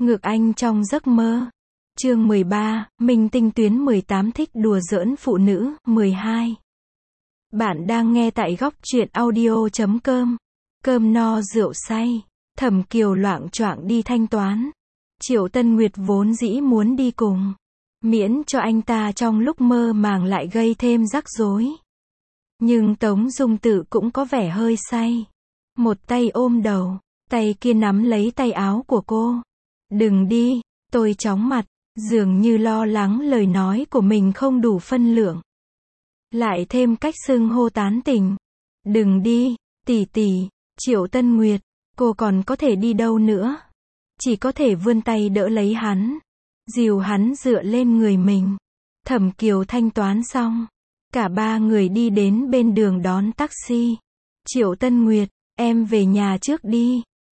Ngược anh trong giấc mơ. Chương 13, Minh Tinh tuyến 18 thích đùa giỡn phụ nữ, 12. Bạn đang nghe tại góc truyện audio.com. Cơm no rượu say, Thẩm Kiều loạng choạng đi thanh toán. Triệu Tân Nguyệt vốn dĩ muốn đi cùng, miễn cho anh ta trong lúc mơ màng lại gây thêm rắc rối. Nhưng Tống Dung Tự cũng có vẻ hơi say. Một tay ôm đầu, tay kia nắm lấy tay áo của cô. Đừng đi, tôi chóng mặt, dường như lo lắng lời nói của mình không đủ phân lượng. Lại thêm cách xưng hô tán tình. Đừng đi, tỷ tỷ. Triệu Tân Nguyệt, cô còn có thể đi đâu nữa? Chỉ có thể vươn tay đỡ lấy hắn, dìu hắn dựa lên người mình. Thẩm Kiều thanh toán xong, cả ba người đi đến bên đường đón taxi. Triệu Tân Nguyệt, em về nhà trước đi.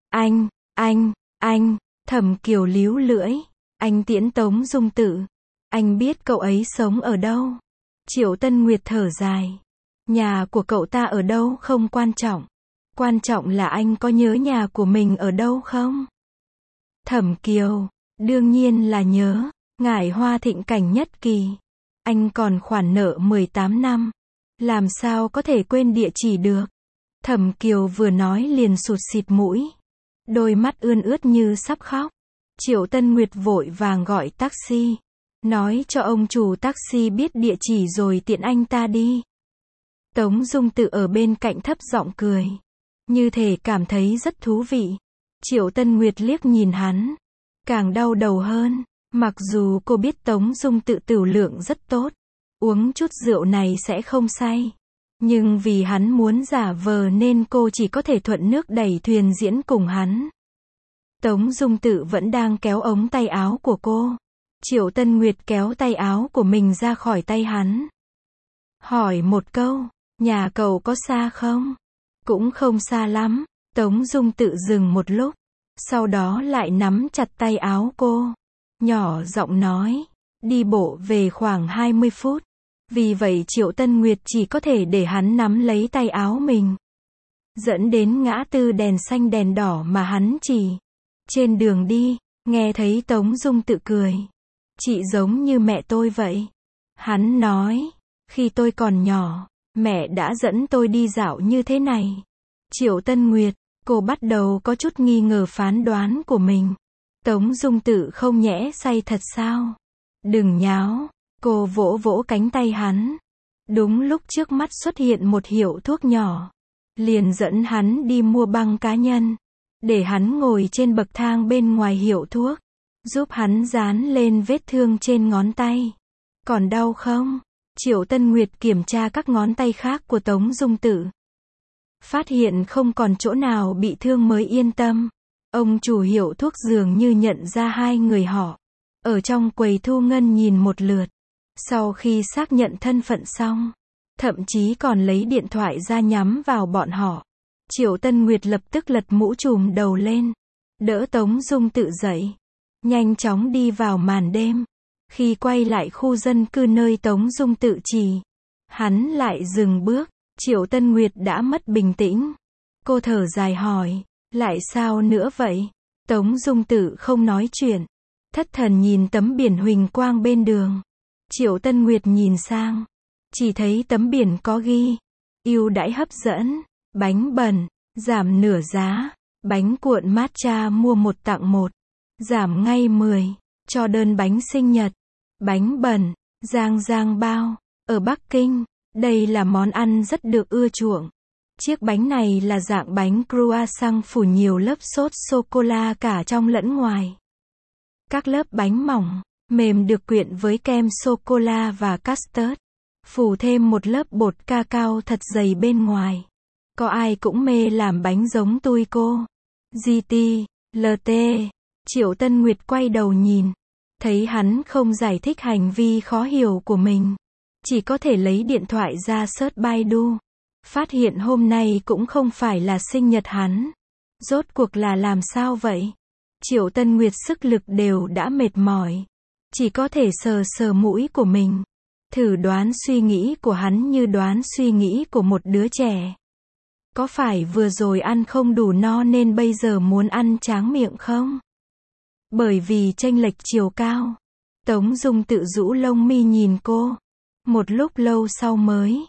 Anh, Thẩm Kiều líu lưỡi. Anh tiễn Tống Dung Tự. Anh biết cậu ấy sống ở đâu. Triệu Tân Nguyệt thở dài. Nhà của cậu ta ở đâu không quan trọng. Quan trọng là anh có nhớ nhà của mình ở đâu không? Thẩm Kiều, đương nhiên là nhớ. Ngải Hoa Thịnh Cảnh Nhất Kỳ. Anh còn khoản nợ 18 năm. Làm sao có thể quên địa chỉ được? Thẩm Kiều vừa nói liền sụt xịt mũi. Đôi mắt ươn ướt như sắp khóc. Triệu Tân Nguyệt vội vàng gọi taxi. Nói cho ông chủ taxi biết địa chỉ rồi tiện anh ta đi. Tống Dung Tự ở bên cạnh thấp giọng cười. Như thể cảm thấy rất thú vị. Triệu Tân Nguyệt liếc nhìn hắn. Càng đau đầu hơn. Mặc dù cô biết Tống Dung Tự tửu lượng rất tốt. Uống chút rượu này sẽ không say. Nhưng vì hắn muốn giả vờ nên cô chỉ có thể thuận nước đẩy thuyền diễn cùng hắn. Tống Dung Tự vẫn đang kéo ống tay áo của cô. Triệu Tân Nguyệt kéo tay áo của mình ra khỏi tay hắn. Hỏi một câu, nhà cậu có xa không? Cũng không xa lắm. Tống Dung Tự dừng một lúc. Sau đó lại nắm chặt tay áo cô. Nhỏ giọng nói, đi bộ về khoảng 20 phút. Vì vậy Triệu Tân Nguyệt chỉ có thể để hắn nắm lấy tay áo mình. Dẫn đến ngã tư đèn xanh đèn đỏ mà hắn chỉ. Trên đường đi, nghe thấy Tống Dung Tự cười. Chị giống như mẹ tôi vậy. Hắn nói, khi tôi còn nhỏ, mẹ đã dẫn tôi đi dạo như thế này. Triệu Tân Nguyệt, cô bắt đầu có chút nghi ngờ phán đoán của mình. Tống Dung Tự không nhẽ say thật sao? Đừng nháo. Cô vỗ vỗ cánh tay hắn. Đúng lúc trước mắt xuất hiện một hiệu thuốc nhỏ. Liền dẫn hắn đi mua băng cá nhân. Để hắn ngồi trên bậc thang bên ngoài hiệu thuốc. Giúp hắn dán lên vết thương trên ngón tay. Còn đau không? Triệu Tân Nguyệt kiểm tra các ngón tay khác của Tống Dung Tự. Phát hiện không còn chỗ nào bị thương mới yên tâm. Ông chủ hiệu thuốc dường như nhận ra hai người họ. Ở trong quầy thu ngân nhìn một lượt. Sau khi xác nhận thân phận xong, thậm chí còn lấy điện thoại ra nhắm vào bọn họ. Triệu Tân Nguyệt lập tức lật mũ trùm đầu lên, đỡ Tống Dung Tự dậy, nhanh chóng đi vào màn đêm. Khi quay lại khu dân cư nơi Tống Dung Tự chỉ, hắn lại dừng bước. Triệu Tân Nguyệt đã mất bình tĩnh. Cô thở dài hỏi, lại sao nữa vậy? Tống Dung Tự không nói chuyện, thất thần nhìn tấm biển huỳnh quang bên đường. Triệu Tân Nguyệt nhìn sang, chỉ thấy tấm biển có ghi, ưu đãi hấp dẫn, bánh bẩn, giảm nửa giá, bánh cuộn matcha mua một tặng một, giảm ngay 10, cho đơn bánh sinh nhật, bánh bẩn, Giang bao, ở Bắc Kinh, đây là món ăn rất được ưa chuộng. Chiếc bánh này là dạng bánh croissant phủ nhiều lớp sốt sô-cô-la cả trong lẫn ngoài. Các lớp bánh mỏng, mềm được quyện với kem sô-cô-la và custard. Phủ thêm một lớp bột cacao thật dày bên ngoài. Có ai cũng mê làm bánh giống tôi cô. GT, LT. Triệu Tân Nguyệt quay đầu nhìn. Thấy hắn không giải thích hành vi khó hiểu của mình. Chỉ có thể lấy điện thoại ra search Baidu. Phát hiện hôm nay cũng không phải là sinh nhật hắn. Rốt cuộc là làm sao vậy? Triệu Tân Nguyệt sức lực đều đã mệt mỏi. Chỉ có thể sờ sờ mũi của mình. Thử đoán suy nghĩ của hắn như đoán suy nghĩ của một đứa trẻ. Có phải vừa rồi ăn không đủ no nên bây giờ muốn ăn tráng miệng không? Bởi vì chênh lệch chiều cao. Tống Dung tự rũ lông mi nhìn cô. Một lúc lâu sau mới.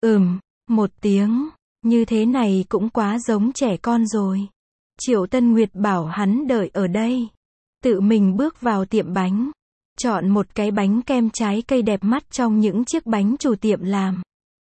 Một tiếng. Như thế này cũng quá giống trẻ con rồi. Triệu Tân Nguyệt bảo hắn đợi ở đây. Tự mình bước vào tiệm bánh. Chọn một cái bánh kem trái cây đẹp mắt trong những chiếc bánh chủ tiệm làm.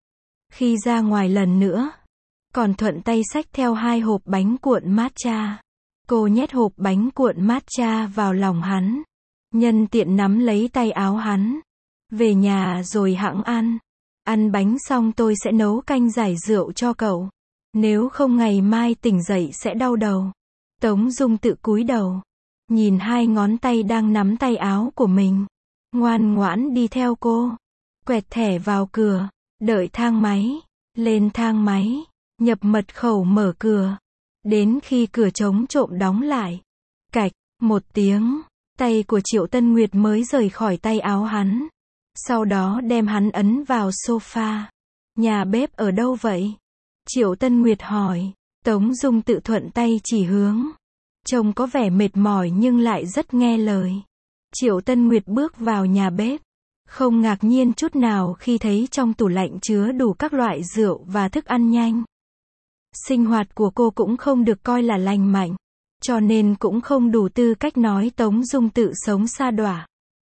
Khi ra ngoài lần nữa, còn thuận tay xách theo 2 hộp bánh cuộn matcha. Cô nhét hộp bánh cuộn matcha vào lòng hắn. Nhân tiện nắm lấy tay áo hắn. Về nhà rồi hẵng ăn. Ăn bánh xong tôi sẽ nấu canh giải rượu cho cậu. Nếu không ngày mai tỉnh dậy sẽ đau đầu. Tống Dung tự cúi đầu. Nhìn 2 ngón tay đang nắm tay áo của mình. Ngoan ngoãn đi theo cô. Quẹt thẻ vào cửa. Đợi thang máy. Lên thang máy. Nhập mật khẩu mở cửa. Đến khi cửa trống trộm đóng lại. Cạch, một tiếng. Tay của Triệu Tân Nguyệt mới rời khỏi tay áo hắn. Sau đó đem hắn ấn vào sofa. Nhà bếp ở đâu vậy? Triệu Tân Nguyệt hỏi. Tống Dung tự thuận tay chỉ hướng. Trông có vẻ mệt mỏi nhưng lại rất nghe lời. Triệu Tân Nguyệt bước vào nhà bếp. Không ngạc nhiên chút nào khi thấy trong tủ lạnh chứa đủ các loại rượu và thức ăn nhanh. Sinh hoạt của cô cũng không được coi là lành mạnh. Cho nên cũng không đủ tư cách nói Tống Dung tự sống sa đọa.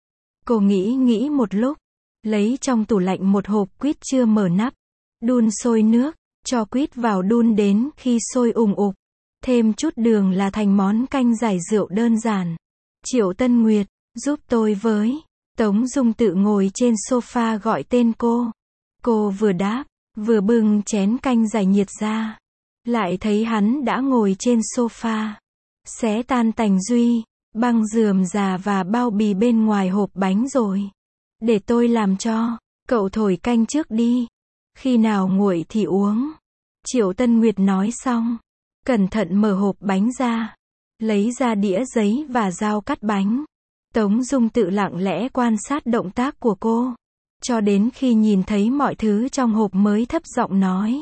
Cô nghĩ một lúc. Lấy trong tủ lạnh một hộp quýt chưa mở nắp. Đun sôi nước. Cho quýt vào đun đến khi sôi ùng ục. Thêm chút đường là thành món canh giải rượu đơn giản. Triệu Tân Nguyệt, giúp tôi với. Tống Dung tự ngồi trên sofa gọi tên cô. Cô vừa đáp, vừa bưng chén canh giải nhiệt ra. Lại thấy hắn đã ngồi trên sofa. Xé tan tành duy, băng rườm rà và bao bì bên ngoài hộp bánh rồi. Để tôi làm cho, cậu thổi canh trước đi. Khi nào nguội thì uống. Triệu Tân Nguyệt nói xong. Cẩn thận mở hộp bánh ra. Lấy ra đĩa giấy và dao cắt bánh. Tống Dung tự lặng lẽ quan sát động tác của cô. Cho đến khi nhìn thấy mọi thứ trong hộp mới thấp giọng nói.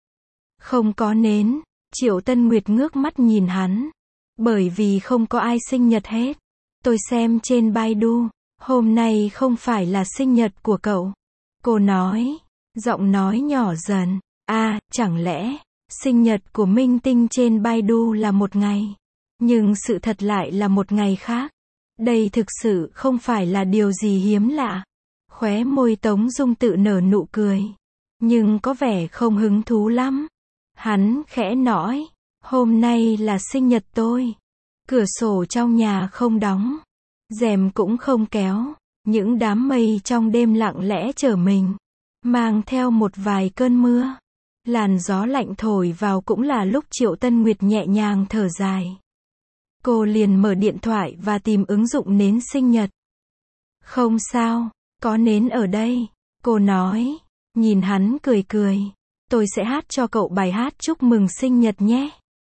Không có nến. Triệu Tân Nguyệt ngước mắt nhìn hắn. Bởi vì không có ai sinh nhật hết. Tôi xem trên Baidu. Hôm nay không phải là sinh nhật của cậu. Cô nói. Giọng nói nhỏ dần. Chẳng lẽ, sinh nhật của minh tinh trên Baidu là một ngày. Nhưng sự thật lại là một ngày khác. Đây thực sự không phải là điều gì hiếm lạ. Khóe môi Tống Dung tự nở nụ cười. Nhưng có vẻ không hứng thú lắm. Hắn khẽ nói. Hôm nay là sinh nhật tôi. Cửa sổ trong nhà không đóng. Rèm cũng không kéo. Những đám mây trong đêm lặng lẽ chở mình. Mang theo một vài cơn mưa. Làn gió lạnh thổi vào cũng là lúc Triệu Tân Nguyệt nhẹ nhàng thở dài. Cô liền mở điện thoại và tìm ứng dụng nến sinh nhật. Không sao, có nến ở đây. Cô nói. Nhìn hắn cười cười. Tôi sẽ hát cho cậu bài hát chúc mừng sinh nhật nhé.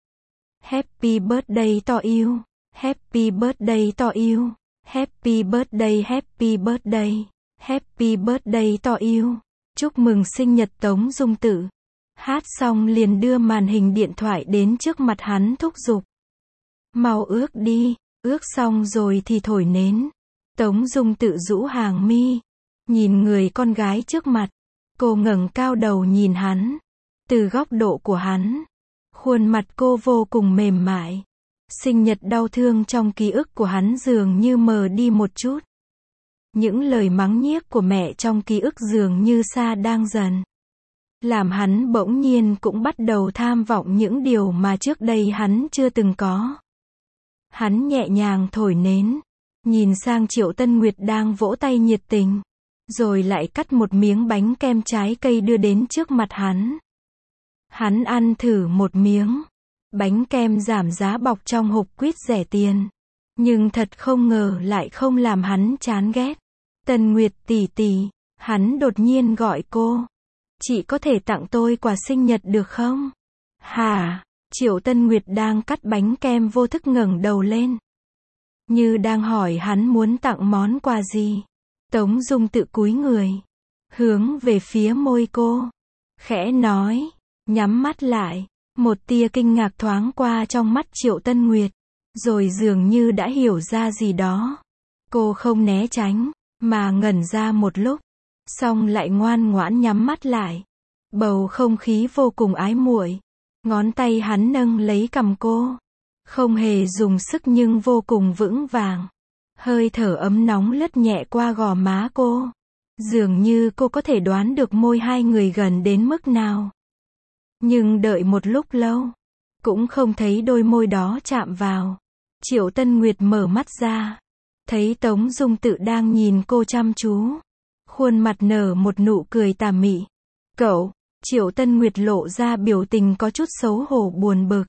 Happy birthday to you. Happy birthday to you. Happy birthday, happy birthday. Happy birthday to you. Chúc mừng sinh nhật Tống Dung tự. Hát xong liền đưa màn hình điện thoại đến trước mặt hắn thúc giục. Mau ước đi, ước xong rồi thì thổi nến. Tống Dung tự rũ hàng mi. Nhìn người con gái trước mặt. Cô ngẩng cao đầu nhìn hắn. Từ góc độ của hắn. Khuôn mặt cô vô cùng mềm mại. Sinh nhật đau thương trong ký ức của hắn dường như mờ đi một chút. Những lời mắng nhiếc của mẹ trong ký ức dường như xa đang dần. Làm hắn bỗng nhiên cũng bắt đầu tham vọng những điều mà trước đây hắn chưa từng có. Hắn nhẹ nhàng thổi nến. Nhìn sang Triệu Tân Nguyệt đang vỗ tay nhiệt tình. Rồi lại cắt một miếng bánh kem trái cây đưa đến trước mặt hắn. Hắn ăn thử một miếng. Bánh kem giảm giá bọc trong hộp quýt rẻ tiền. Nhưng thật không ngờ lại không làm hắn chán ghét. Tân Nguyệt tỷ tỷ. Hắn đột nhiên gọi cô. Chị có thể tặng tôi quà sinh nhật được không? Hả? Triệu Tân Nguyệt đang cắt bánh kem vô thức ngẩng đầu lên. Như đang hỏi hắn muốn tặng món quà gì. Tống Dung tự cúi người. Hướng về phía môi cô. Khẽ nói. Nhắm mắt lại. Một tia kinh ngạc thoáng qua trong mắt Triệu Tân Nguyệt. Rồi dường như đã hiểu ra gì đó. Cô không né tránh, mà ngẩn ra một lúc, xong lại ngoan ngoãn nhắm mắt lại. Bầu không khí vô cùng ái muội. Ngón tay hắn nâng lấy cằm cô. Không hề dùng sức nhưng vô cùng vững vàng. Hơi thở ấm nóng lướt nhẹ qua gò má cô. Dường như cô có thể đoán được môi hai người gần đến mức nào. Nhưng đợi một lúc lâu, cũng không thấy đôi môi đó chạm vào. Triệu Tân Nguyệt mở mắt ra, thấy Tống Dung Tự đang nhìn cô chăm chú. Khuôn mặt nở một nụ cười tà mị. Cậu, Triệu Tân Nguyệt lộ ra biểu tình có chút xấu hổ buồn bực.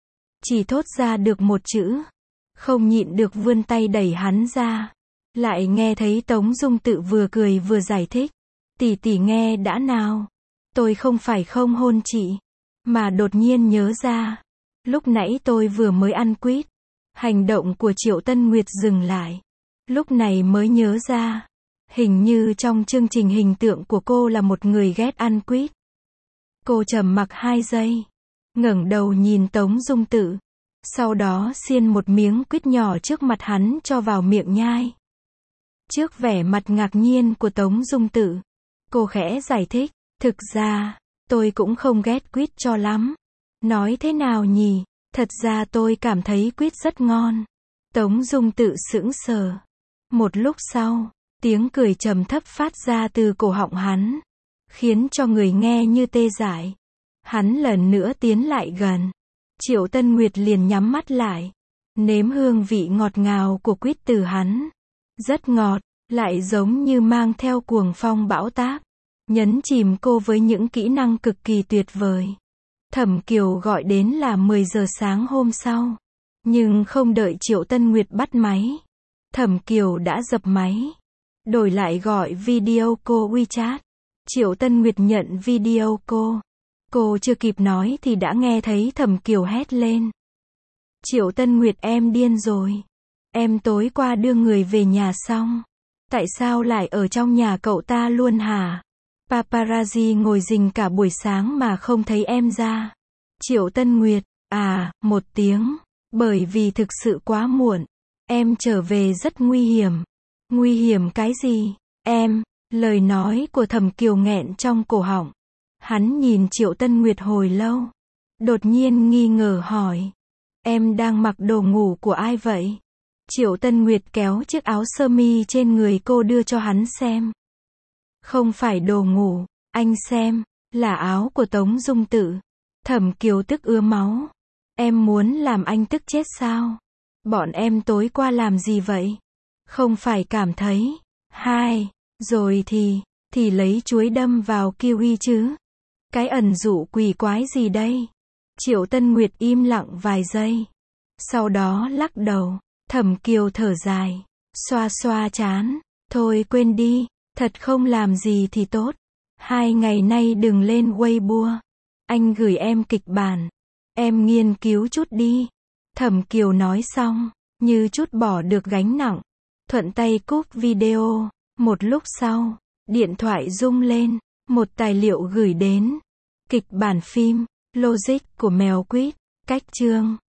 Chỉ thốt ra được một chữ. Không nhịn được vươn tay đẩy hắn ra. Lại nghe thấy Tống Dung Tự vừa cười vừa giải thích. Tỷ tỷ nghe đã nào. Tôi không phải không hôn chị. Mà đột nhiên nhớ ra. Lúc nãy tôi vừa mới ăn quýt. Hành động của Triệu Tân Nguyệt dừng lại. Lúc này mới nhớ ra. Hình như trong chương trình hình tượng của cô là một người ghét ăn quýt. Cô trầm mặc 2 giây. Ngẩng đầu nhìn Tống Dung Tự. Sau đó xiên một miếng quýt nhỏ trước mặt hắn cho vào miệng nhai. Trước vẻ mặt ngạc nhiên của Tống Dung Tự, cô khẽ giải thích. Thực ra, tôi cũng không ghét quýt cho lắm. Nói thế nào nhỉ? Thật ra tôi cảm thấy quýt rất ngon. Tống Dung Tự sững sờ. Một lúc sau, tiếng cười trầm thấp phát ra từ cổ họng hắn, khiến cho người nghe như tê dại. Hắn lần nữa tiến lại gần. Triệu Tân Nguyệt liền nhắm mắt lại, nếm hương vị ngọt ngào của quýt từ hắn. Rất ngọt, lại giống như mang theo cuồng phong bão táp, nhấn chìm cô với những kỹ năng cực kỳ tuyệt vời. Thẩm Kiều gọi đến là 10 giờ sáng hôm sau, nhưng không đợi Triệu Tân Nguyệt bắt máy, Thẩm Kiều đã dập máy, đổi lại gọi video call WeChat. Triệu Tân Nguyệt nhận video call. Cô chưa kịp nói thì đã nghe thấy Thẩm Kiều hét lên. Triệu Tân Nguyệt, em điên rồi. Em tối qua đưa người về nhà xong. Tại sao lại ở trong nhà cậu ta luôn hả? Paparazzi ngồi rình cả buổi sáng mà không thấy em ra. Triệu Tân Nguyệt, một tiếng. Bởi vì thực sự quá muộn. Em trở về rất nguy hiểm. Nguy hiểm cái gì? Em, lời nói của Thẩm Kiều nghẹn trong cổ họng. Hắn nhìn Triệu Tân Nguyệt hồi lâu. Đột nhiên nghi ngờ hỏi. Em đang mặc đồ ngủ của ai vậy? Triệu Tân Nguyệt kéo chiếc áo sơ mi trên người cô đưa cho hắn xem. Không phải đồ ngủ, anh xem, là áo của Tống Dung Tự. Thẩm Kiều tức ứa máu. Em muốn làm anh tức chết sao? Bọn em tối qua làm gì vậy? Không phải cảm thấy, rồi thì lấy chuối đâm vào kiwi chứ? Cái ẩn dụ quỷ quái gì đây? Triệu Tân Nguyệt im lặng vài giây. Sau đó lắc đầu. Thẩm Kiều thở dài, xoa xoa trán. Thôi quên đi, thật không làm gì thì tốt. 2 ngày nay đừng lên Weibo. Anh gửi em kịch bản. Em nghiên cứu chút đi. Thẩm Kiều nói xong, như chút bỏ được gánh nặng. Thuận tay cúp video. Một lúc sau, điện thoại rung lên. Một tài liệu gửi đến. Kịch bản phim, Logic của Mèo Quýt. Cách chương.